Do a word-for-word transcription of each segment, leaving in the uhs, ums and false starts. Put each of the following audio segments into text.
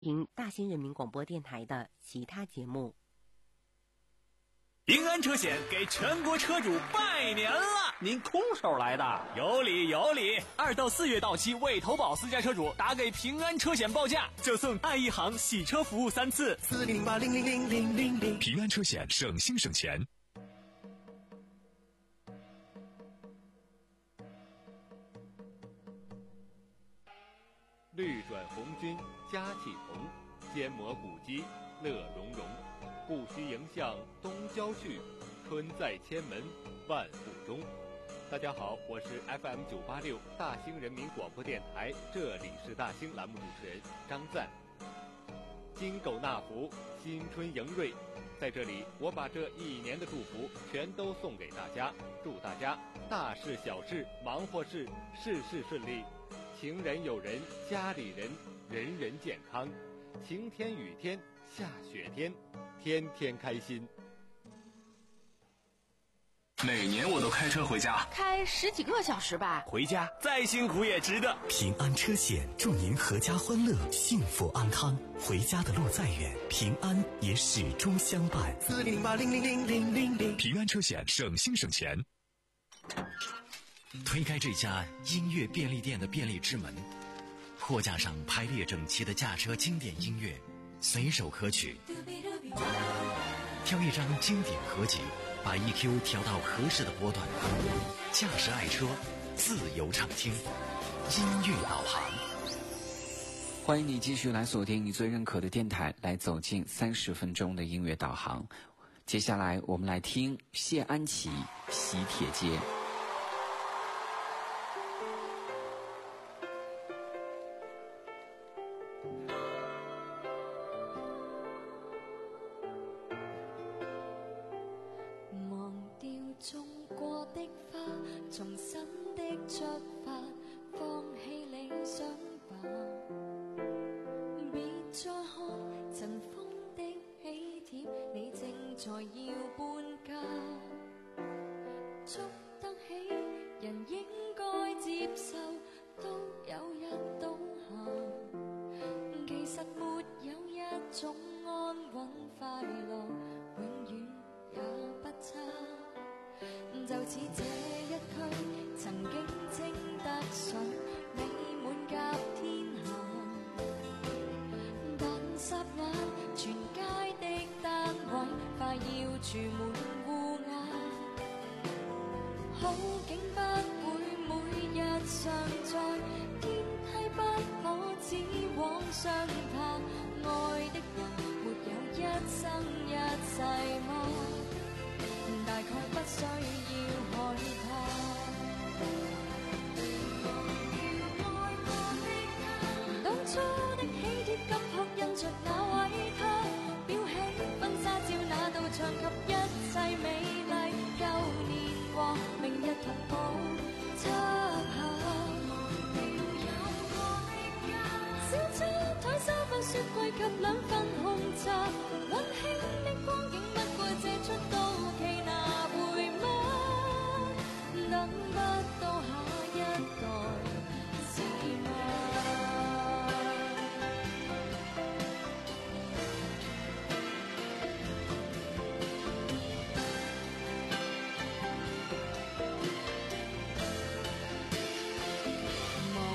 听大兴人民广播电台的其他节目。 平安车险给全国车主拜年了！ 您空手来的？ 有理有理！二到四月到期未投保私家车主打给平安车险报价，就送爱一行洗车服务三次。 四零零八零零零零零零。 平安车险，省心省钱。 绿转红军佳气同，坚磨古肌乐融融。不须迎向东郊去，春在千门万户中。大家好，我是 F M 九八六大兴人民广播电台，这里是大兴栏目主持人张赞。金狗纳福，新春迎瑞，在这里我把这一年的祝福全都送给大家，祝大家大事小事忙活事事事顺利，情人友人家里人人人健康，晴天雨天下雪天，天天开心。 每年我都开车回家， 开十几个小时吧， 回家再辛苦也值得。 平安车险祝您阖家欢乐，幸福安康。回家的路再远，平安也始终相伴。 四零零八零零零零零零。 平安车险，省心省钱。 推开这家音乐便利店的便利之门，货架上排列整齐的驾车经典音乐，随手可取。挑一张经典合集，把 E Q 调到合适的波段，驾驶爱车，自由畅听，音乐导航。 欢迎你继续来锁定你最认可的电台，来走进三十分钟的音乐导航。接下来我们来听谢安琪《喜帖街》。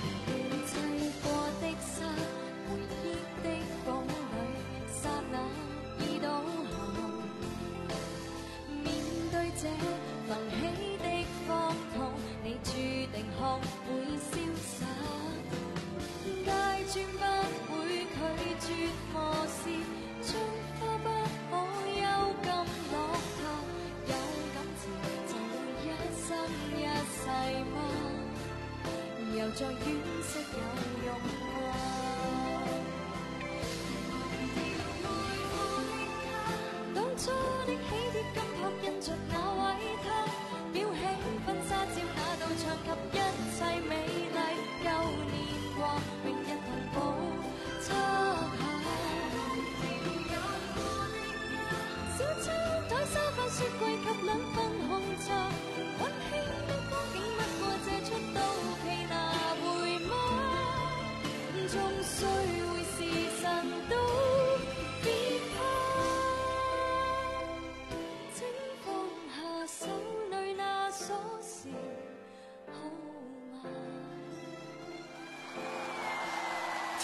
回憶的堡壘，剎那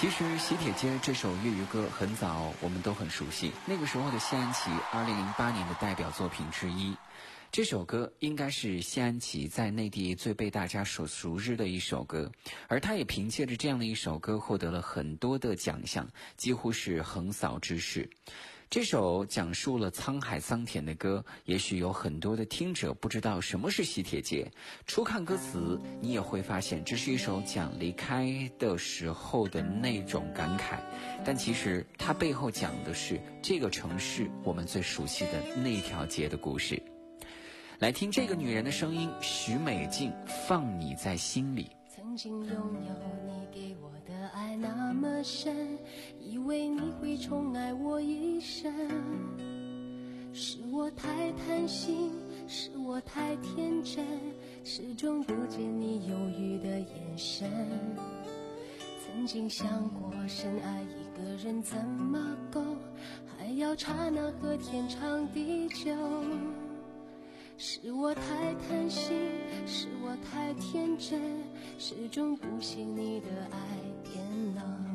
其实《喜帖街》这首粤语歌很早我们都很熟悉，那个时候的谢安琪二零零八年的代表作品之一。这首歌应该是谢安琪在内地最被大家所熟知的一首歌，而他也凭借着这样的一首歌获得了很多的奖项，几乎是横扫之世。这首讲述了沧海桑田的歌，也许有很多的听者不知道什么是喜帖街。初看歌词，你也会发现这是一首讲离开的时候的那种感慨，但其实它背后讲的是这个城市我们最熟悉的那条街的故事。来听这个女人的声音，许美静，放你在心里。 曾经拥有你给我的爱那么深，以为你会宠爱我一生，是我太贪心，是我太天真，始终不见你犹豫的眼神。曾经想过深爱一个人怎么够，还要刹那和天长地久，是我太贪心，是我太天真，始终不信你的爱变冷。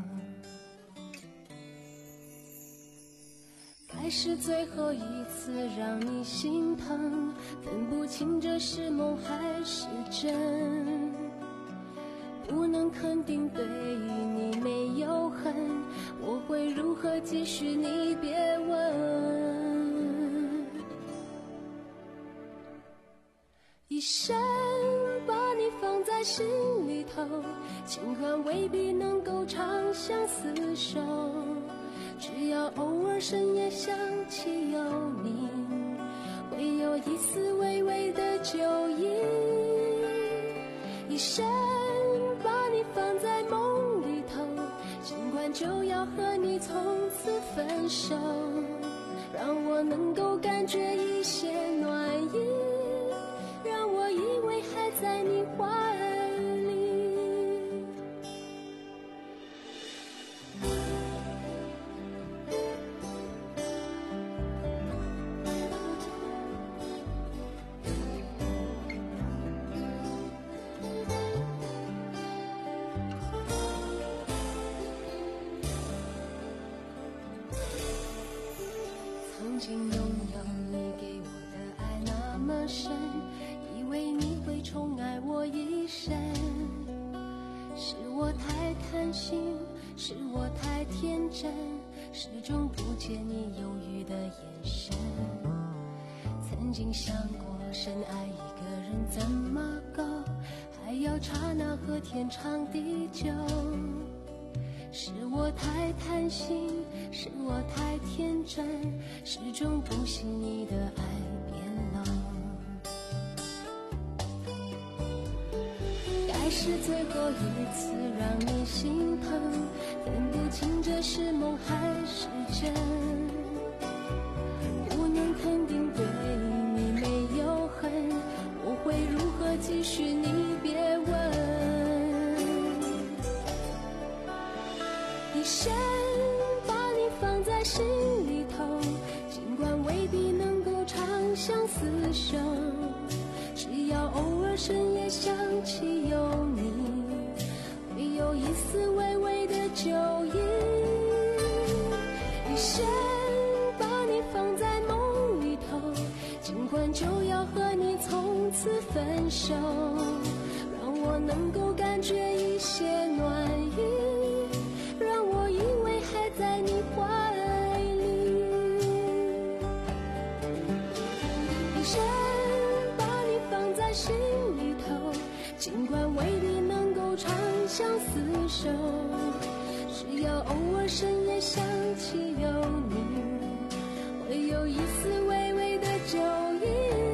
该是最后一次让你心疼，分不清这是梦还是真，不能肯定对你没有恨，我会如何继续你别问。一生把你放在心里头，尽管未必能够长相厮守，只要偶尔深夜想起有你，会有一丝微微的酒意。一生把你放在梦里头，尽管就要和你从此分手，让我能够感觉一些暖意，让我以为还在你怀里。曾经拥有你给我的爱那么深，以为你会宠爱我一生，是我太贪心，是我太天真，始终不见你犹豫的眼神。曾经想过深爱一个人怎么够，还要刹那和天长地久，是我太贪心，是我太天真，始终不信你的爱变冷。该是最后一次让你心疼，分不清这是梦还是真，不能肯定对你没有恨，我会如何继续你别问。一生把你放在心里头，尽管未必能够长相厮守，只要偶尔深夜想起有你，会有一丝微微的酒意。一生把你放在梦里头，尽管就要和你从此分手，让我能够感觉一些暖意，让我以为还在你怀里。一生把你放在心里头，尽管未必能够长相厮守，只要偶尔深夜想起有你，会有一丝微微的酒意。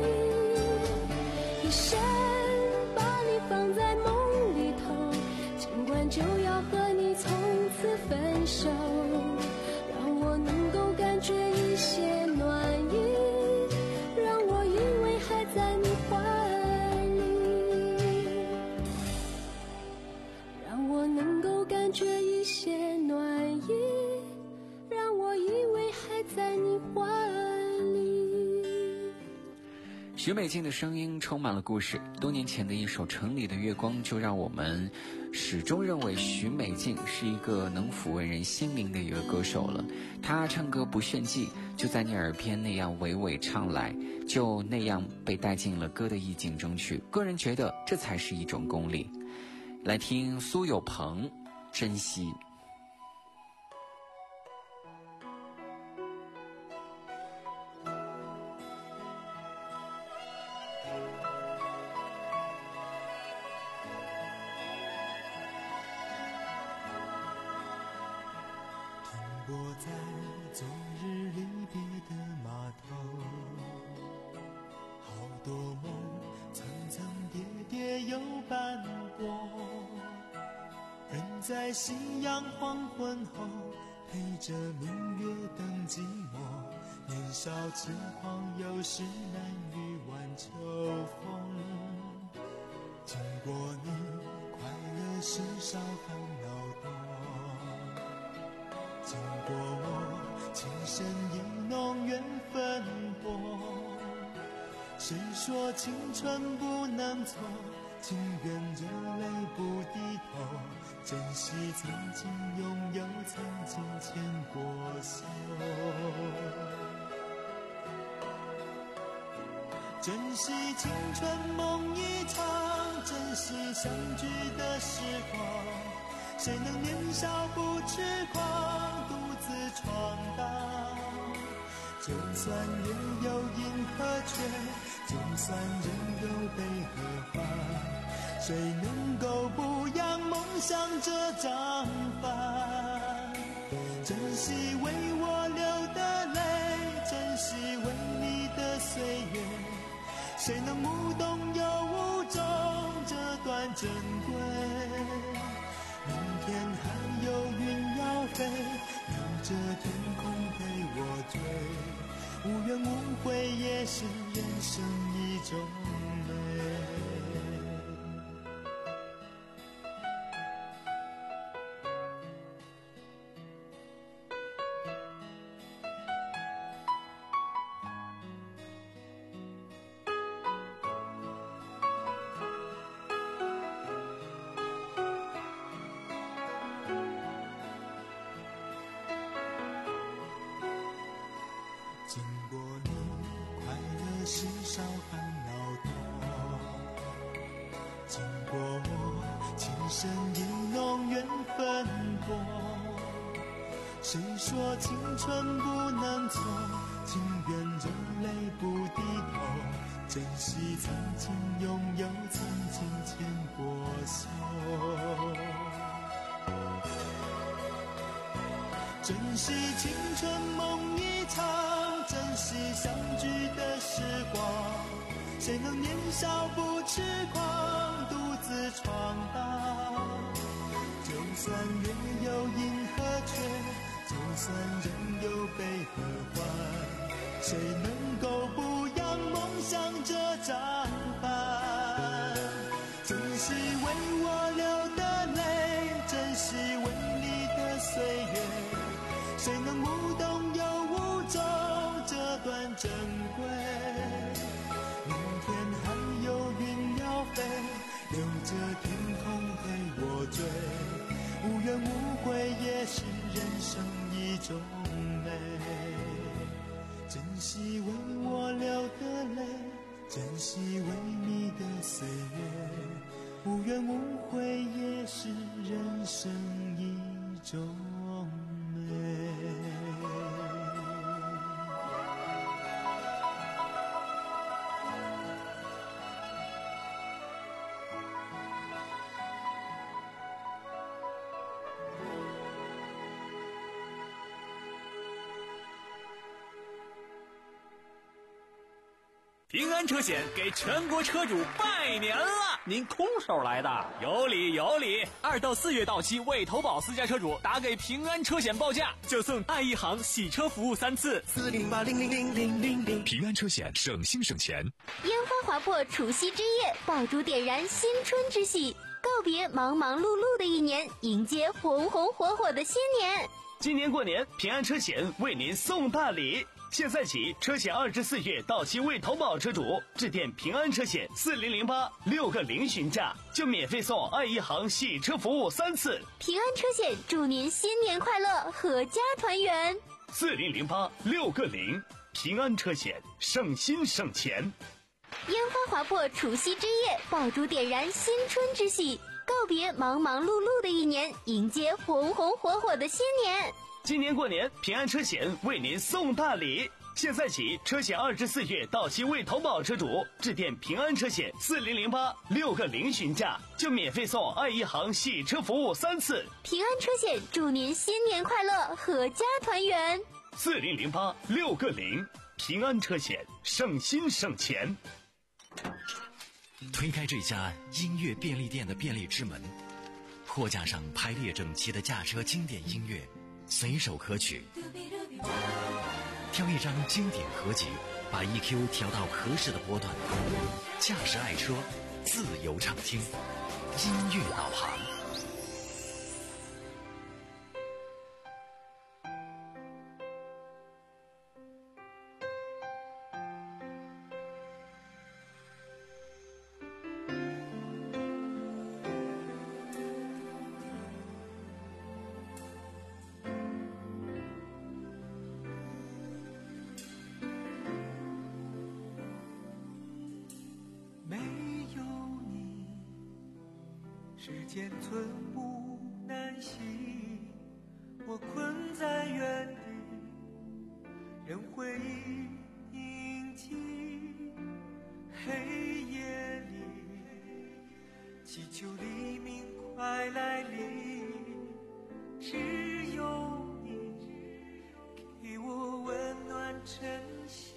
一生把你放在梦里头，尽管就要和你从此分手，让我能够感觉一些暖意，让我以为还在你怀里，让我能够感觉一些暖意。 许美静的声音充满了故事，多年前的一首《城里的月光》就让我们始终认为许美静是一个能抚慰人心灵的一个歌手了。她唱歌不炫技，就在你耳边那样娓娓唱来，就那样被带进了歌的意境中去。个人觉得这才是一种功力。来听苏有朋，珍惜。 停泊在昨日离别的码头，好多梦层层叠叠又斑驳，人在夕阳黄昏后陪着明月等寂寞，年少轻狂有时难御晚秋风，经过你快乐时少烦恼多，经过我情深意浓缘分薄，谁说青春不能错，情愿热泪不低头，珍惜曾经拥有，曾经牵过手，珍惜青春梦一场，珍惜相聚的时光，谁能年少不痴狂，独自闯荡，就算月有阴和缺，就算人有悲和欢，谁能够不让梦想这张帆，珍惜为我流的泪，珍惜为你的岁月，谁能无动又无衷这段珍贵，明天还有云要飞，留着天空陪我追，无怨无悔也是人生一种美。经过你快乐时少烦恼多，经过我情深意浓缘分薄，谁说青春不能错，情愿热泪不低头，珍惜曾经拥有，曾经牵过手，珍惜青春梦一场，珍惜相聚的时光，谁能年少不痴狂，独自闯荡，就算月有阴和缺，就算人有悲和欢，谁能够不让梦想这张帆，珍惜为我流的泪，珍惜为你的岁月，谁能无动又无衷这段珍贵，明天还有云要飞，留着天空陪我追，无怨无悔也是人生一种美，珍惜为我流的泪，珍惜为你的岁月，无怨无悔也是人生一种美。 平安车险给全国车主拜年了！ 您空手来的？ 有理有理！二到四月到期未投保私家车主打给平安车险报价，就送爱一行洗车服务三次。 四零八零零零零零零。 平安车险省心省钱。 烟花划破除夕之夜，爆竹点燃新春之喜，告别忙忙碌碌的一年，迎接红红火火的新年。 今年过年，平安车险为您送大礼。 现在起，车险二至四月到期未投保车主致电平安车险四零零八六个零询价，就免费送爱一行洗车服务三次。 平安车险祝您新年快乐，阖家团圆。 四零零八六个零，平安车险，省心省钱。 烟花划破除夕之夜，爆竹点燃新春之喜，告别忙忙碌碌的一年，迎接红红火火的新年。 今年过年，平安车险为您送大礼。现在起，车险二至四月到期未投保车主致电平安车险四零零八六个零询价，就免费送爱一行洗车服务三次。 平安车险祝您新年快乐，阖家团圆。 四零零八六个零，平安车险，省心省钱。 推开这家音乐便利店的便利之门，货架上排列整齐的驾车经典音乐，随手可取。挑一张经典合集，把 E Q 调到合适的波段，驾驶爱车，自由畅听，音乐导航。 时间寸步难行，我困在原地，任回忆凝集。黑夜里，祈求黎明快来临，只有你给我温暖真心。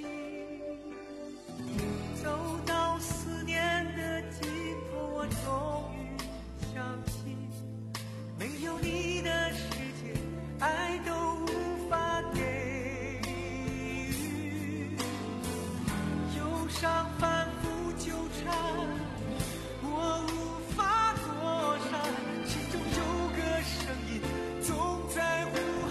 走到思念的尽头，我终于相信，没有你的世界，爱都无法给予。忧伤反复纠缠，我无法躲闪，心中有个声音总在呼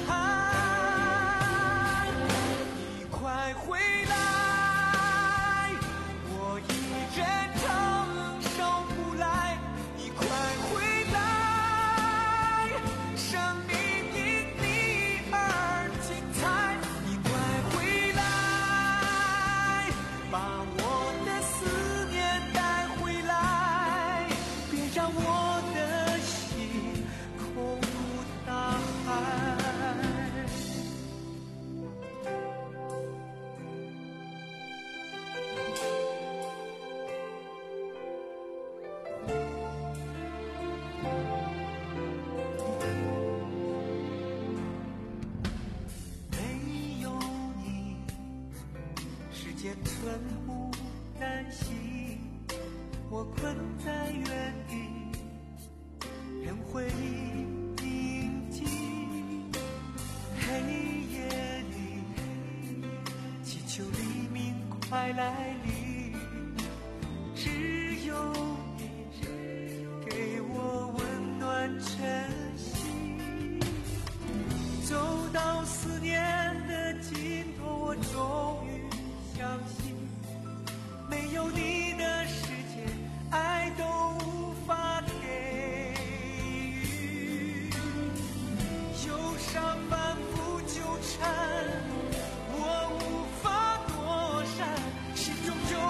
喊，你快回来，我一人承受不来，你快回来，生命因你而精彩，你快回来，把我的思念带回来，别让我的心空如大海。没有你，时间寸步难行，我困在原地，任回忆凝集。黑夜里，祈求黎明快来临，只有你给我温暖真心。走到思念的尽头，我终于相信，没有你的世界，爱都无法给予。忧伤反复纠缠，我无法躲闪，心中有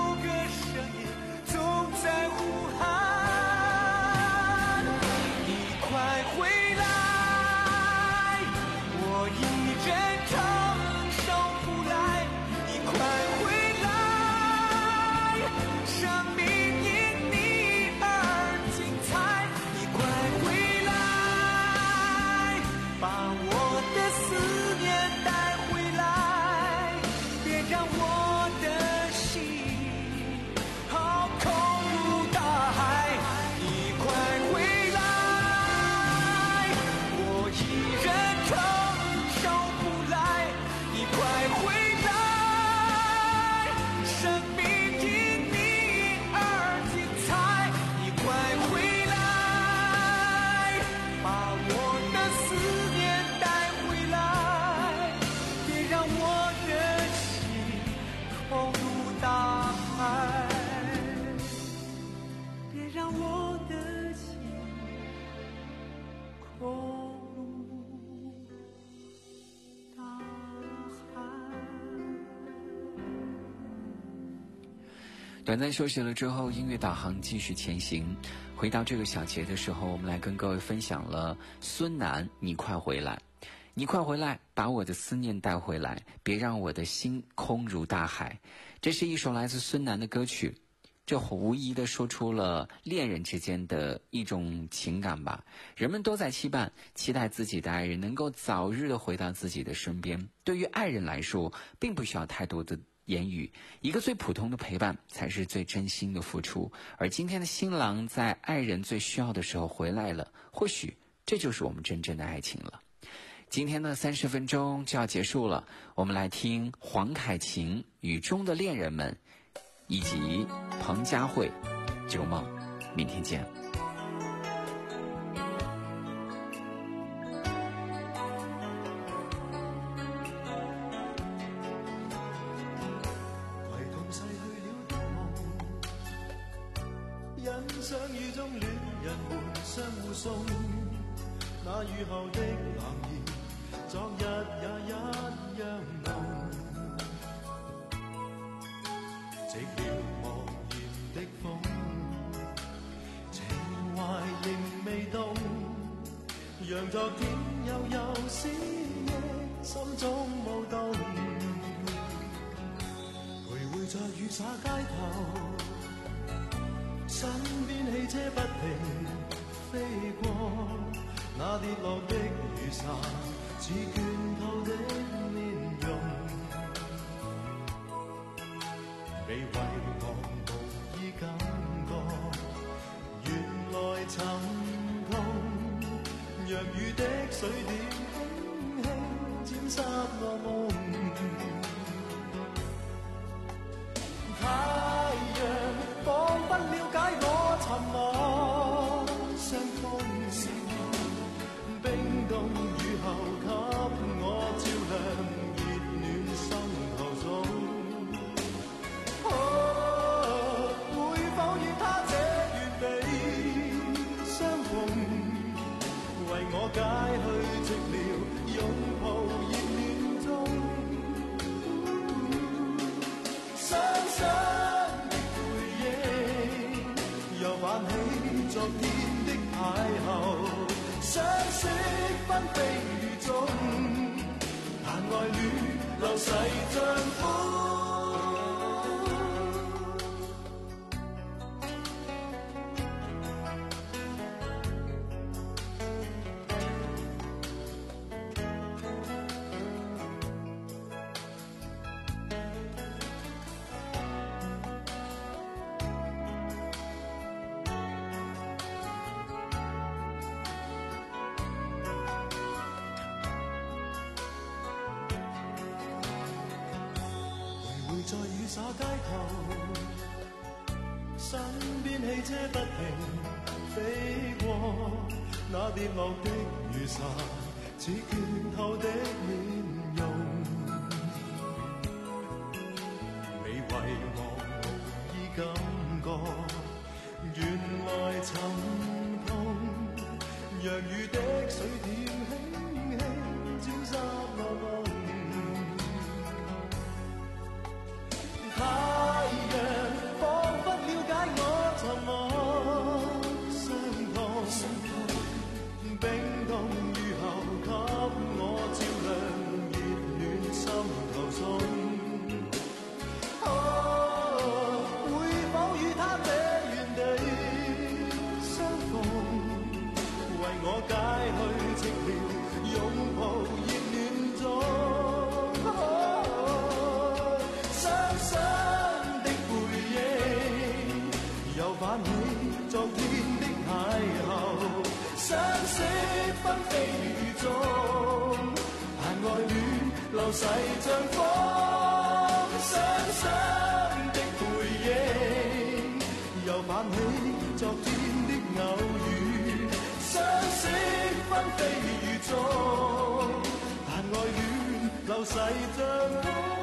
短暂休息了之后，音乐导航继续前行。回到这个小节的时候，我们来跟各位分享了孙楠，你快回来，你快回来，把我的思念带回来，别让我的心空如大海。这是一首来自孙楠的歌曲，这无疑地说出了恋人之间的一种情感吧。人们都在期盼期待自己的爱人能够早日的回到自己的身边。对于爱人来说，并不需要太多的言语，一个最普通的陪伴才是最真心的付出。而今天的新郎在爱人最需要的时候回来了，或许这就是我们真正的爱情了。今天的三十分钟就要结束了，我们来听黄凯芹《雨中的恋人们》以及彭佳慧《旧梦》，明天见。 欣賞雨中戀人們相互送，那雨後的冷意，昨日也一樣濃。寂寥茫然的風，情懷仍未動，讓昨天悠悠思憶心中舞動，徘徊在雨灑街頭。身邊汽車不停飛過，那跌落的雨傘似倦透的面容，被遺忘無意感覺，原來沉痛，讓雨的水點輕輕沾濕我夢。太陽彷彿了解我沉默傷風，冰凍雨後給我照亮熱暖心頭中。哦，會否與他這完美相逢，為我解去寂寥，擁抱熱暖中。雙雙的回憶，又泛起昨天的邂逅，相識紛飛雨中，但愛戀流逝像風。在雨灑街頭，身邊汽車不停飛過，那跌落的雨傘似倦透的面容，未遺忘無意感覺，原來沉痛，讓雨的水點輕輕沾濕我夢。太陽彷彿了解我沉默傷痛，冰凍雨後給我照亮熱暖心頭中。哦，會否與他這原地相逢，為我解去寂寥，擁抱熱暖中。泛起昨天的邂逅，相識紛飛雨中，但愛戀流逝像風。雙雙的回憶，又泛起昨天的偶遇，相識紛飛雨中，但愛戀流逝像風。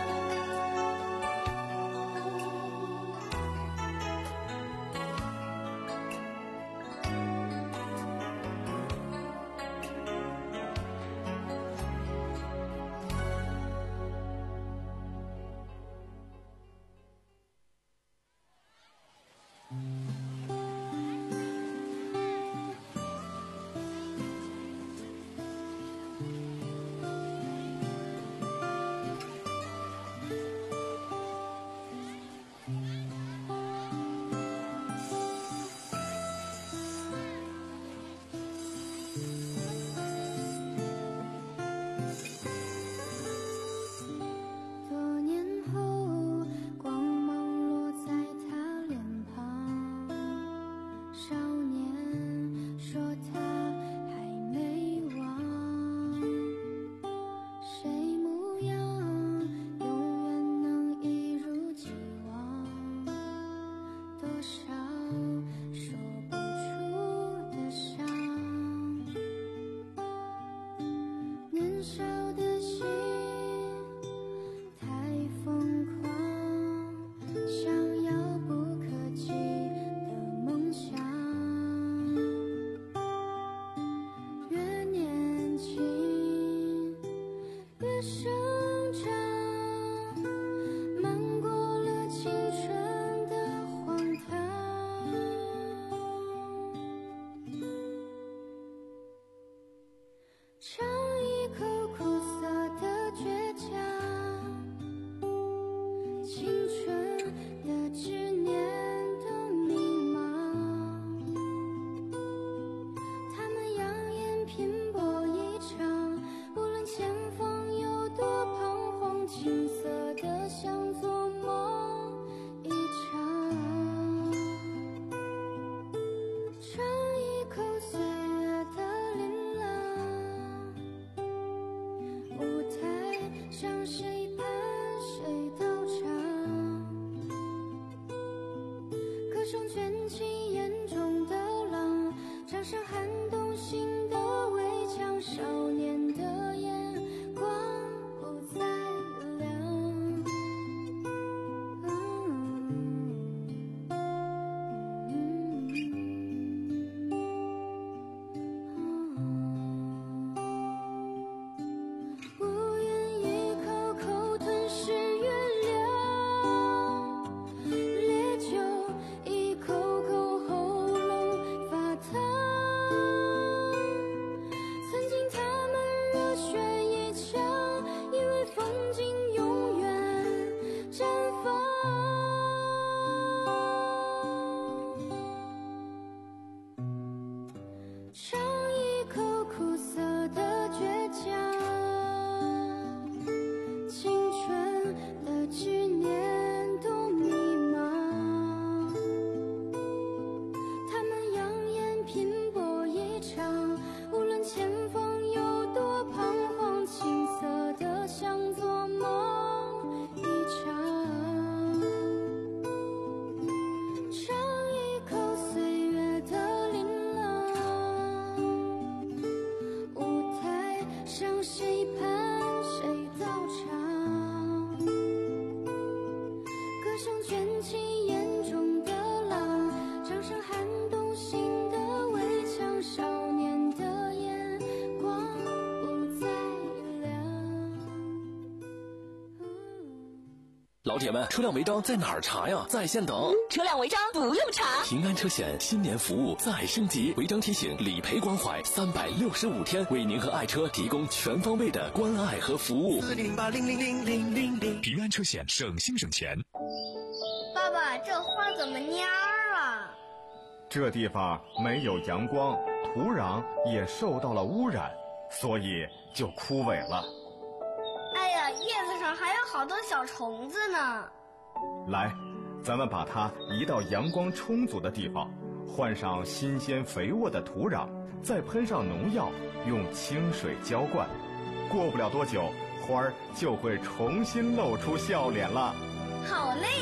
老铁们，车辆违章在哪儿查呀？在线等。 车辆违章不用查。 平安车险新年服务再升级，违章提醒、理赔关怀，三百六十五天为您和爱车提供全方位的关爱和服务。 四零八零零零零零零。 平安车险，省心省钱。 爸爸，这花怎么蔫儿了？ 这地方没有阳光，土壤也受到了污染，所以就枯萎了。 哎呀，叶子上还有好多小虫子呢。 来，咱们把它移到阳光充足的地方，换上新鲜肥沃的土壤，再喷上农药，用清水浇灌。过不了多久，花儿就会重新露出笑脸了。 好嘞！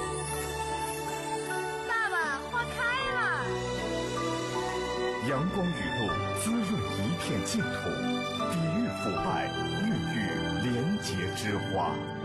爸爸，花开了。 阳光雨露滋润一片净土，抵御腐败，孕育廉洁之花。